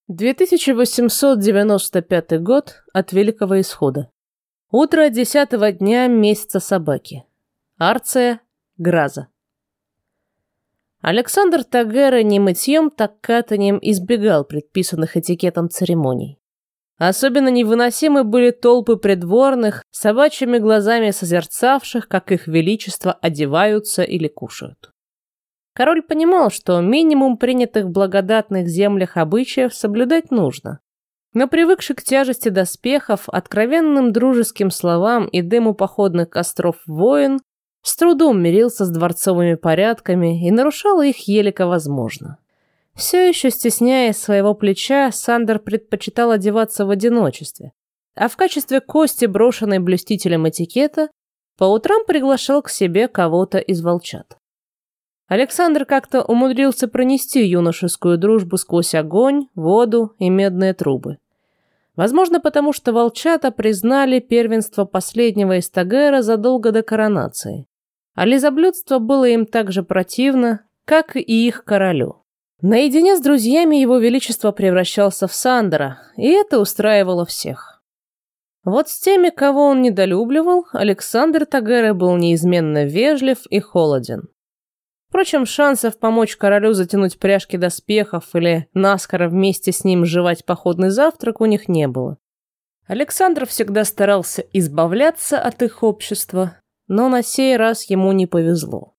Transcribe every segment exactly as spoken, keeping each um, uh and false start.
две тысячи восемьсот девяносто пятый год от Великого Исхода. Утро десятого дня месяца собаки. Арция, Граза. Александр Тагера ни мытьем, так катанием избегал предписанных этикетом церемоний. Особенно невыносимы были толпы придворных, собачьими глазами созерцавших, как их величество одеваются или кушают. Король понимал, что минимум принятых в благодатных землях обычаев соблюдать нужно, но привыкший к тяжести доспехов, откровенным дружеским словам и дыму походных костров воин с трудом мирился с дворцовыми порядками и нарушал их елико возможно. Все еще стесняясь своего плеча, Сандер предпочитал одеваться в одиночестве, а в качестве кости, брошенной блюстителем этикета, по утрам приглашал к себе кого-то из волчат. Александр как-то умудрился пронести юношескую дружбу сквозь огонь, воду и медные трубы. Возможно, потому что волчата признали первенство последнего из Тагера задолго до коронации, а лизоблюдство было им так же противно, как и их королю. Наедине с друзьями его величество превращался в Сандера, и это устраивало всех. Вот с теми, кого он недолюбливал, Александр Тагера был неизменно вежлив и холоден. Впрочем, шансов помочь королю затянуть пряжки доспехов или наскоро вместе с ним жевать походный завтрак у них не было. Александр всегда старался избавляться от их общества, но на сей раз ему не повезло.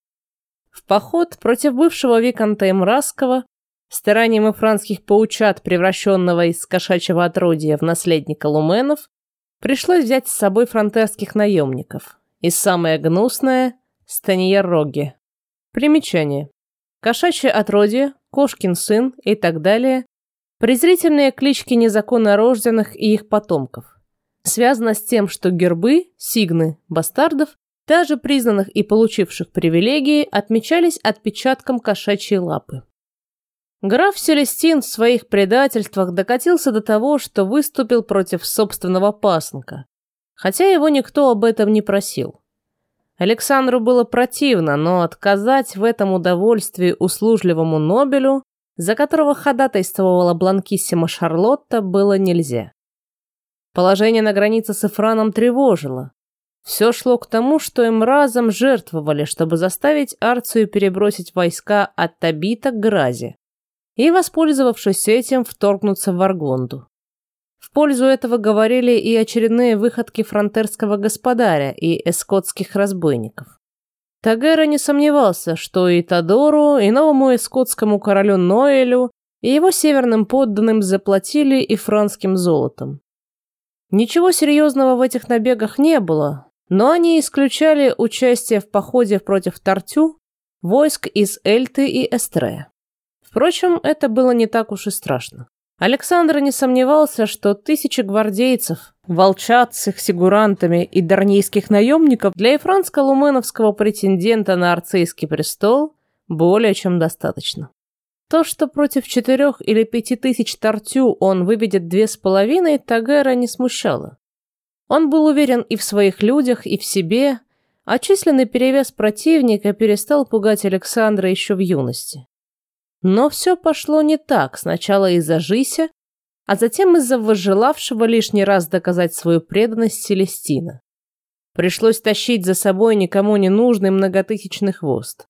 В поход против бывшего виконта Эмрасского, старанием эфранских паучат, превращенного из кошачьего отродья в наследника луменов, пришлось взять с собой фронтерских наемников. И самое гнусное – Станьер-Роги. Примечание. Кошачье отродье, кошкин сын и так далее – презрительные клички незаконно рожденных и их потомков. Связано с тем, что гербы, сигны, бастардов, даже признанных и получивших привилегии, отмечались отпечатком кошачьей лапы. Граф Селестин в своих предательствах докатился до того, что выступил против собственного пасынка, хотя его никто об этом не просил. Александру было противно, но отказать в этом удовольствии услужливому Нобелю, за которого ходатайствовала Бланкиссима Шарлотта, было нельзя. Положение на границе с Эфраном тревожило. Все шло к тому, что им разом жертвовали, чтобы заставить Арцию перебросить войска от Табита к Гразе и, воспользовавшись этим, вторгнуться в Аргонду. В пользу этого говорили и очередные выходки фронтерского господаря и эскотских разбойников. Тагера не сомневался, что и Тодору, и новому эскотскому королю Ноэлю, и его северным подданным заплатили и франским золотом. Ничего серьезного в этих набегах не было, но они исключали участие в походе против Тартю войск из Эльты и Эстрея. Впрочем, это было не так уж и страшно. Александр не сомневался, что тысячи гвардейцев, волчат с их сигурантами и дарнийских наемников для эфранско-луменовского претендента на арцийский престол более чем достаточно. То, что против четырех или пяти тысяч Тартю он выведет две с половиной, Тагера не смущало. Он был уверен и в своих людях, и в себе, а численный перевес противника перестал пугать Александра еще в юности. Но все пошло не так, сначала из-за Жися, а затем из-за возжелавшего лишний раз доказать свою преданность Селестина. Пришлось тащить за собой никому не нужный многотысячный хвост.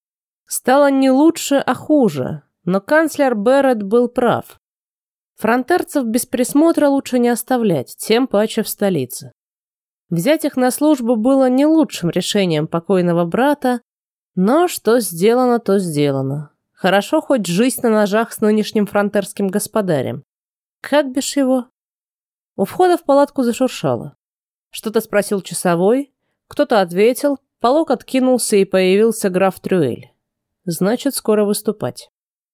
Стало не лучше, а хуже, но канцлер Берет был прав. Фронтерцев без присмотра лучше не оставлять, тем паче в столице. Взять их на службу было не лучшим решением покойного брата, но что сделано, то сделано. Хорошо хоть жизнь на ножах с нынешним фронтерским господарем. Как бишь его? У входа в палатку зашуршало. Что-то спросил часовой, кто-то ответил, полог откинулся и появился граф Трюэль. Значит, скоро выступать.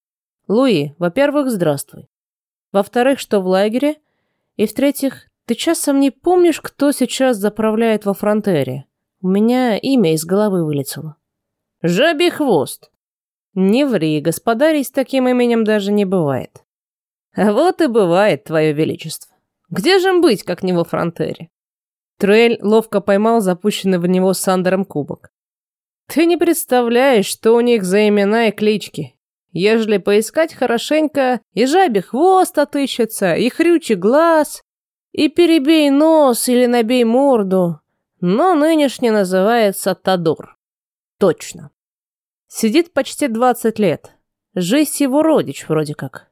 Луи, во-первых, здравствуй. Во-вторых, что в лагере? И в-третьих, ты часом не помнишь, кто сейчас заправляет во фронтере? У меня имя из головы вылетело. Жабий хвост. Не ври, господарей с таким именем даже не бывает. А вот и бывает, твое величество. Где же им быть, как не во фронтере? Трюэль ловко поймал запущенный в него Сандером кубок. Ты не представляешь, что у них за имена и клички. ежели поискать хорошенько, и жабе хвост отыщется, и хрючий глаз, и перебей нос или набей морду, но нынешний называется Тодор. Точно. Сидит почти двадцать лет. Жизнь его родич вроде как.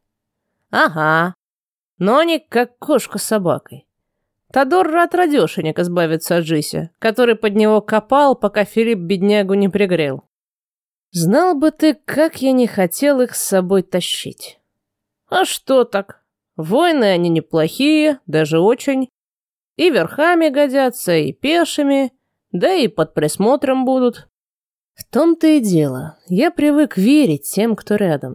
Ага. Но не как кошка с собакой. Тодор рад радешенек избавиться от Жися, который под него копал, пока Филипп беднягу не пригрел. Знал бы ты, как я не хотел их с собой тащить. А что так? Воины они неплохие, даже очень. И верхами годятся, и пешими, да и под присмотром будут. В том-то и дело, я привык верить тем, кто рядом.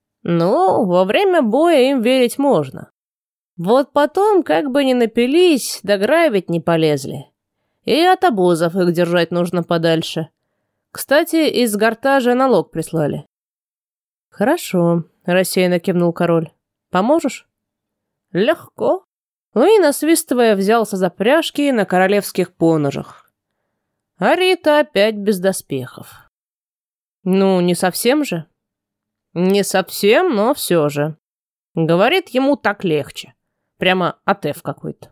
Ну, во время боя им верить можно. Вот потом, как бы ни напились, да грабить не полезли. И от обозов их держать нужно подальше. Кстати, из Гортажа налог прислали. Хорошо, рассеянно кивнул король. Поможешь? Легко. Луи, насвистывая, взялся за пряжки на королевских поножах. А Рита опять без доспехов. Ну, не совсем же. Не совсем, но все же. Говорит, ему так легче. Прямо атеф какой-то.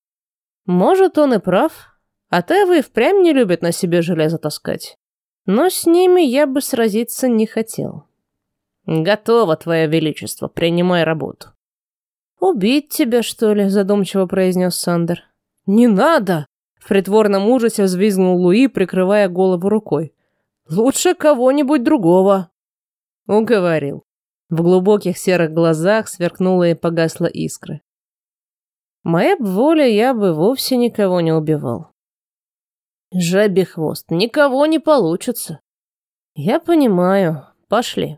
Может, он и прав. Атевы и впрямь не любят на себе железо таскать. Но с ними я бы сразиться не хотел. Готово, твое величество, принимай работу. Убить тебя, что ли? Задумчиво произнес Сандер. Не надо! В притворном ужасе взвизгнул Луи, прикрывая голову рукой. Лучше кого-нибудь другого. Уговорил. В глубоких серых глазах сверкнула и погасла искра. Моя б воля, я бы вовсе никого не убивал. Жабий хвост, никого не получится. Я понимаю, пошли.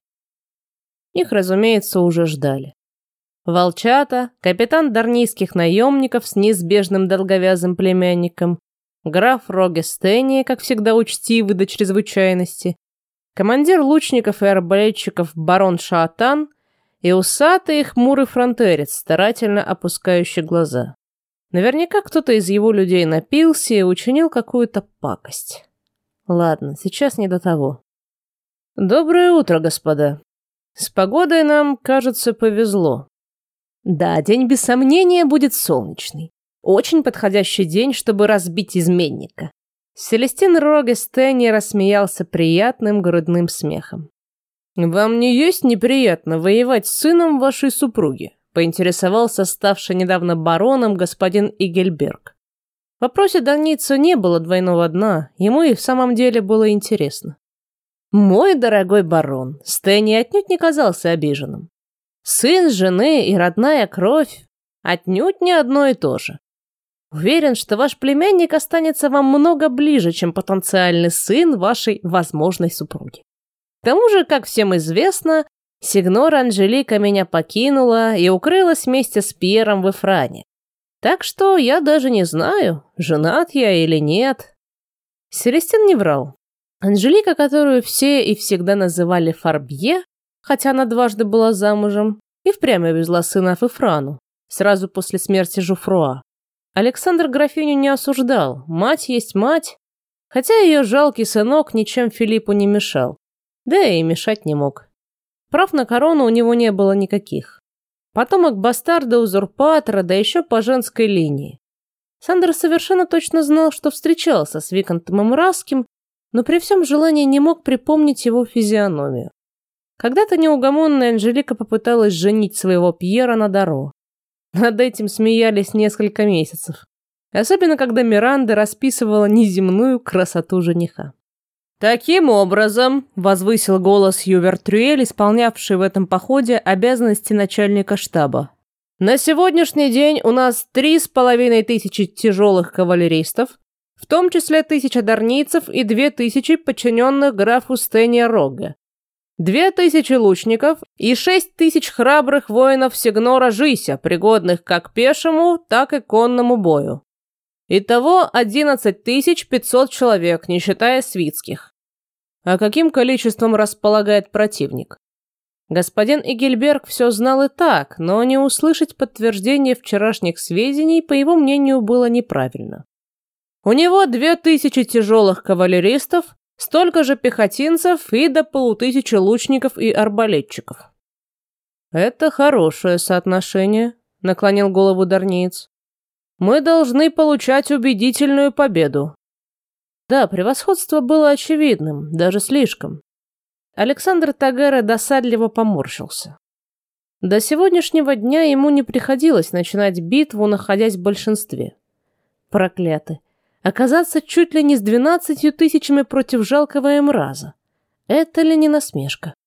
Их, разумеется, уже ждали. Волчата, капитан дарнийских наемников с неизбежным долговязым племянником, граф Рогестения, как всегда учтивый до чрезвычайности, командир лучников и арбалетчиков барон Шаатан и усатый и хмурый фронтерец, старательно опускающий глаза. Наверняка кто-то из его людей напился и учинил какую-то пакость. Ладно, сейчас не до того. Доброе утро, господа. С погодой нам, кажется, повезло. Да, день без сомнения будет солнечный. Очень подходящий день, чтобы разбить изменника. Селестин Рогестени рассмеялся приятным грудным смехом. «Вам не есть неприятно воевать с сыном вашей супруги?» — поинтересовался ставший недавно бароном господин Игельберг. В вопросе Даница не было двойного дна, ему и в самом деле было интересно. «Мой дорогой барон», — Стэнни отнюдь не казался обиженным. «Сын жены и родная кровь отнюдь не одно и то же. Уверен, что ваш племянник останется вам много ближе, чем потенциальный сын вашей возможной супруги. К тому же, как всем известно, сигнора Анжелика меня покинула и укрылась вместе с Пьером в Эфране. Так что я даже не знаю, женат я или нет». Селестин не врал. Анжелика, которую все и всегда называли Фарбье, хотя она дважды была замужем, и впрямь везла сына в Эфрану, сразу после смерти Жуфруа. Александр графиню не осуждал, мать есть мать, хотя ее жалкий сынок ничем Филиппу не мешал, да и мешать не мог. Прав на корону у него не было никаких. Потомок бастарда-узурпатора, да еще по женской линии. Сандер совершенно точно знал, что встречался с виконтом Эмраским, но при всем желании не мог припомнить его физиономию. Когда-то неугомонная Анжелика попыталась женить своего Пьера на Даро. Над этим смеялись несколько месяцев. Особенно, когда Миранда расписывала неземную красоту жениха. «Таким образом», — возвысил голос Ювер Трюэль, исполнявший в этом походе обязанности начальника штаба, «на сегодняшний день у нас три с половиной тысячи тяжелых кавалеристов, в том числе тысяча дарнийцев и две тысячи подчиненных графу Стения Рога, две тысячи лучников и шесть тысяч храбрых воинов Сигнора Жися, пригодных как к пешему, так и конному бою. Итого одиннадцать тысяч пятьсот человек, не считая свитских. А каким количеством располагает противник? Господин Игельберг все знал и так, но не услышать подтверждение вчерашних сведений, по его мнению, было неправильно. У него две тысячи тяжелых кавалеристов, столько же пехотинцев и до полутысячи лучников и арбалетчиков. Это хорошее соотношение, наклонил голову Дарниец. Мы должны получать убедительную победу. Да, превосходство было очевидным, даже слишком. Александр Тагера досадливо поморщился. До сегодняшнего дня ему не приходилось начинать битву, находясь в большинстве. Прокляты. Оказаться чуть ли не с двенадцатью тысячами против жалкого эмраза. Это ли не насмешка?